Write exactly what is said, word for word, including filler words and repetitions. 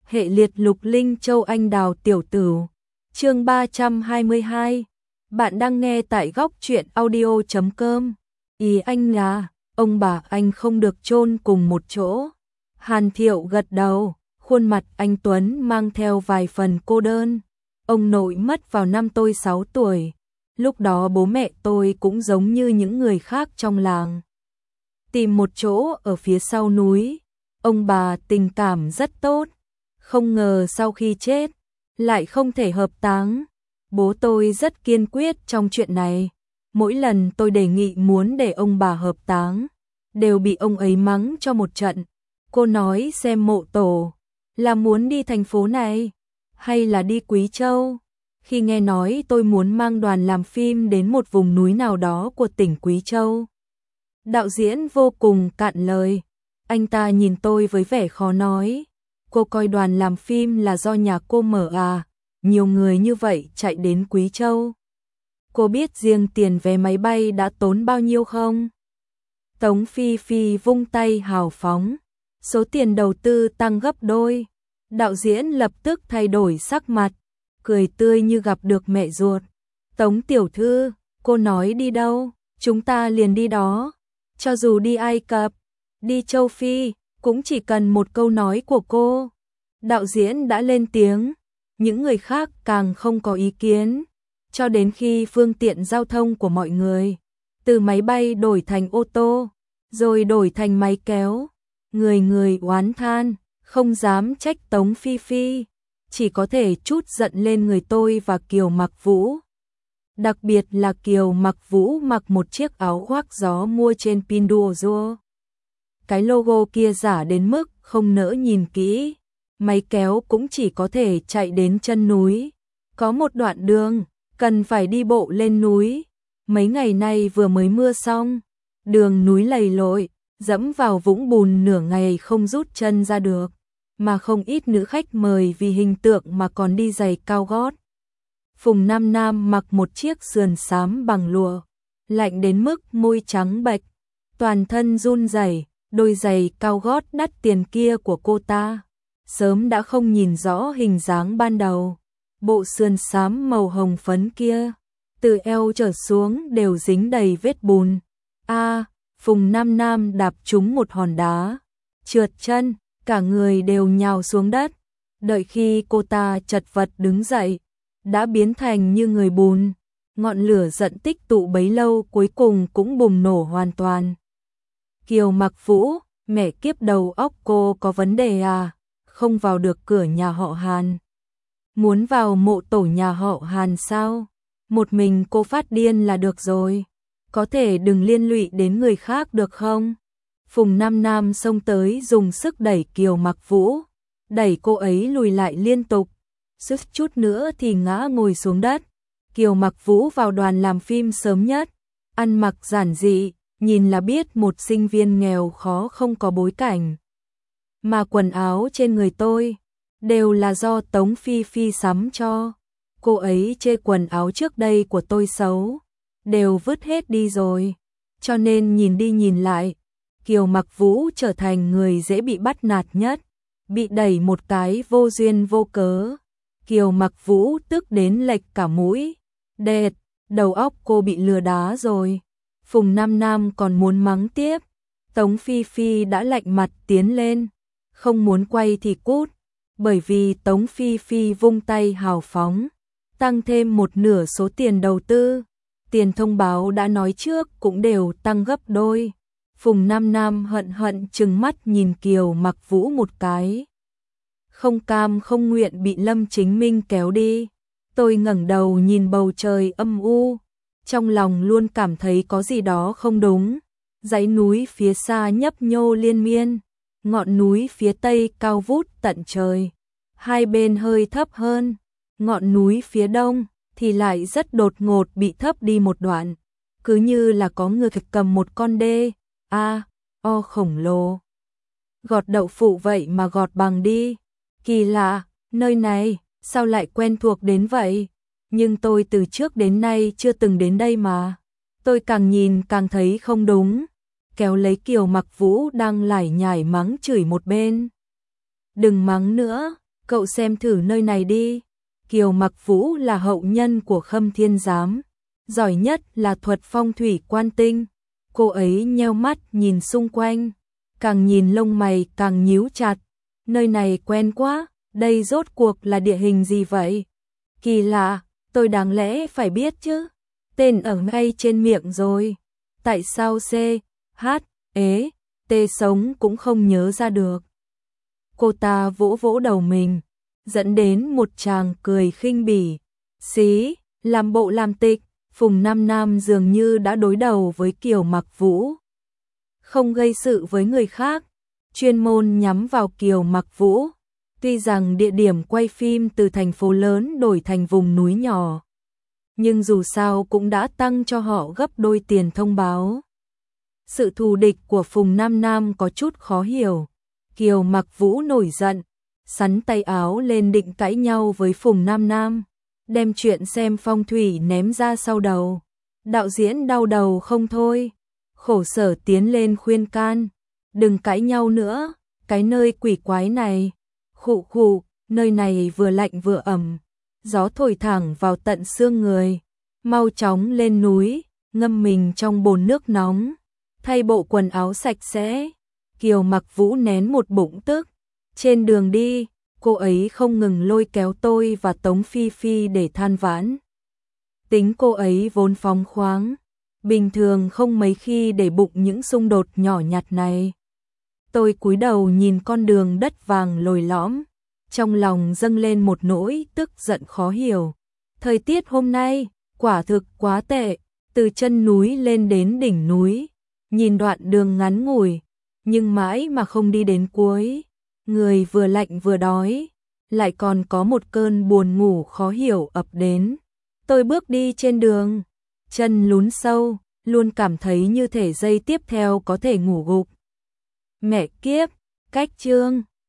hệ liệt lục linh châu anh đào tiểu tử. Chương ba trăm hai mươi hai. Bạn đang nghe tại góc truyện audio chấm com. Ý anh là, ông bà anh không được chôn cùng một chỗ. Hàn Thiệu gật đầu, khuôn mặt anh Tuấn mang theo vài phần cô đơn. Ông nội mất vào năm tôi sáu tuổi. Lúc đó bố mẹ tôi cũng giống như những người khác trong làng. Tìm một chỗ ở phía sau núi. Ông bà tình cảm rất tốt. Không ngờ sau khi chết, lại không thể hợp táng. Bố tôi rất kiên quyết trong chuyện này. Mỗi lần tôi đề nghị muốn để ông bà hợp táng, đều bị ông ấy mắng cho một trận. Cô nói xem mộ tổ, là muốn đi thành phố này, hay là đi Quý Châu? Khi nghe nói tôi muốn mang đoàn làm phim đến một vùng núi nào đó của tỉnh Quý Châu. Đạo diễn vô cùng cạn lời. Anh ta nhìn tôi với vẻ khó nói. Cô coi đoàn làm phim là do nhà cô mở à? Nhiều người như vậy chạy đến Quý Châu. Cô biết riêng tiền vé máy bay đã tốn bao nhiêu không? Tống Phi Phi vung tay hào phóng. Số tiền đầu tư tăng gấp đôi. Đạo diễn lập tức thay đổi sắc mặt, cười tươi như gặp được mẹ ruột. Tống tiểu thư, cô nói đi đâu, chúng ta liền đi đó. Cho dù đi Ai Cập, đi châu Phi, cũng chỉ cần một câu nói của cô. Đạo diễn đã lên tiếng, những người khác càng không có ý kiến. Cho đến khi phương tiện giao thông của mọi người, từ máy bay đổi thành ô tô, rồi đổi thành máy kéo. Người người oán than, không dám trách Tống Phi Phi, chỉ có thể trút giận lên người tôi và Kiều Mặc Vũ. Đặc biệt là Kiều Mặc Vũ mặc một chiếc áo khoác gió mua trên Pinduoduo. Cái logo kia giả đến mức không nỡ nhìn kỹ. Máy kéo cũng chỉ có thể chạy đến chân núi. Có một đoạn đường, cần phải đi bộ lên núi. Mấy ngày nay vừa mới mưa xong, đường núi lầy lội, dẫm vào vũng bùn nửa ngày không rút chân ra được. Mà không ít nữ khách mời vì hình tượng mà còn đi giày cao gót. Phùng Nam Nam mặc một chiếc sườn xám bằng lụa, lạnh đến mức môi trắng bệch, toàn thân run rẩy. Đôi giày cao gót đắt tiền kia của cô ta sớm đã không nhìn rõ hình dáng ban đầu. Bộ sườn xám màu hồng phấn kia, từ eo trở xuống đều dính đầy vết bùn. A, Phùng Nam Nam đạp trúng một hòn đá, trượt chân, cả người đều nhào xuống đất. Đợi khi cô ta chật vật đứng dậy, đã biến thành như người bùn. Ngọn lửa giận tích tụ bấy lâu cuối cùng cũng bùng nổ hoàn toàn. Kiều Mặc Vũ, mẹ kiếp đầu óc cô có vấn đề à? Không vào được cửa nhà họ Hàn. Muốn vào mộ tổ nhà họ Hàn sao? Một mình cô phát điên là được rồi. Có thể đừng liên lụy đến người khác được không? Phùng Nam Nam xông tới dùng sức đẩy Kiều Mặc Vũ, đẩy cô ấy lùi lại liên tục, suýt chút nữa thì ngã ngồi xuống đất. Kiều Mặc Vũ vào đoàn làm phim sớm nhất, ăn mặc giản dị, nhìn là biết một sinh viên nghèo khó không có bối cảnh. Mà quần áo trên người tôi đều là do Tống Phi Phi sắm cho. Cô ấy chê quần áo trước đây của tôi xấu, đều vứt hết đi rồi. Cho nên nhìn đi nhìn lại, Kiều Mặc Vũ trở thành người dễ bị bắt nạt nhất, bị đẩy một cái vô duyên vô cớ. Kiều Mặc Vũ tức đến lệch cả mũi. Đệt, đầu óc cô bị lừa đá rồi. Phùng Nam Nam còn muốn mắng tiếp. Tống Phi Phi đã lạnh mặt tiến lên, không muốn quay thì cút. Bởi vì Tống Phi Phi vung tay hào phóng, tăng thêm một nửa số tiền đầu tư. Tiền thông báo đã nói trước cũng đều tăng gấp đôi. Phùng Nam Nam hận hận trừng mắt nhìn Kiều Mặc Vũ một cái. Không cam không nguyện bị Lâm Chính Minh kéo đi. Tôi ngẩng đầu nhìn bầu trời âm u, trong lòng luôn cảm thấy có gì đó không đúng. Dãy núi phía xa nhấp nhô liên miên, ngọn núi phía tây cao vút tận trời, hai bên hơi thấp hơn. Ngọn núi phía đông thì lại rất đột ngột bị thấp đi một đoạn, cứ như là có người cầm một con đê a o khổng lồ gọt đậu phụ vậy mà gọt bằng đi. Kỳ lạ, nơi này sao lại quen thuộc đến vậy? Nhưng tôi từ trước đến nay chưa từng đến đây mà. Tôi càng nhìn càng thấy không đúng, kéo lấy Kiều Mặc Vũ đang lải nhải mắng chửi một bên. Đừng mắng nữa, cậu xem thử nơi này đi. Kiều Mặc Vũ là hậu nhân của Khâm Thiên Giám, giỏi nhất là thuật phong thủy quan tinh. Cô ấy nheo mắt nhìn xung quanh, càng nhìn lông mày càng nhíu chặt. Nơi này quen quá, đây rốt cuộc là địa hình gì vậy? Kỳ lạ, tôi đáng lẽ phải biết chứ. Tên ở ngay trên miệng rồi. Tại sao C, H, ế, T sống cũng không nhớ ra được. Cô ta vỗ vỗ đầu mình, dẫn đến một tràng cười khinh bỉ. Xí, làm bộ làm tịch, Phùng Nam Nam dường như đã đối đầu với Kiều Mặc Vũ. Không gây sự với người khác, chuyên môn nhắm vào Kiều Mặc Vũ. Tuy rằng địa điểm quay phim từ thành phố lớn đổi thành vùng núi nhỏ, nhưng dù sao cũng đã tăng cho họ gấp đôi tiền thông báo. Sự thù địch của Phùng Nam Nam có chút khó hiểu. Kiều Mặc Vũ nổi giận, sắn tay áo lên định cãi nhau với Phùng Nam Nam, đem chuyện xem phong thủy ném ra sau đầu. Đạo diễn đau đầu không thôi, khổ sở tiến lên khuyên can, đừng cãi nhau nữa, cái nơi quỷ quái này. Khụ khụ, nơi này vừa lạnh vừa ẩm, gió thổi thẳng vào tận xương người. Mau chóng lên núi, ngâm mình trong bồn nước nóng, thay bộ quần áo sạch sẽ. Kiều Mặc Vũ nén một bụng tức. Trên đường đi, cô ấy không ngừng lôi kéo tôi và Tống Phi Phi để than vãn. Tính cô ấy vốn phóng khoáng, bình thường không mấy khi để bụng những xung đột nhỏ nhặt này. Tôi cúi đầu nhìn con đường đất vàng lồi lõm, trong lòng dâng lên một nỗi tức giận khó hiểu. Thời tiết hôm nay quả thực quá tệ, từ chân núi lên đến đỉnh núi, nhìn đoạn đường ngắn ngủi, nhưng mãi mà không đi đến cuối. Người vừa lạnh vừa đói, lại còn có một cơn buồn ngủ khó hiểu ập đến. Tôi bước đi trên đường, chân lún sâu, luôn cảm thấy như thể giây tiếp theo có thể ngủ gục. Mẹ kiếp, cách chương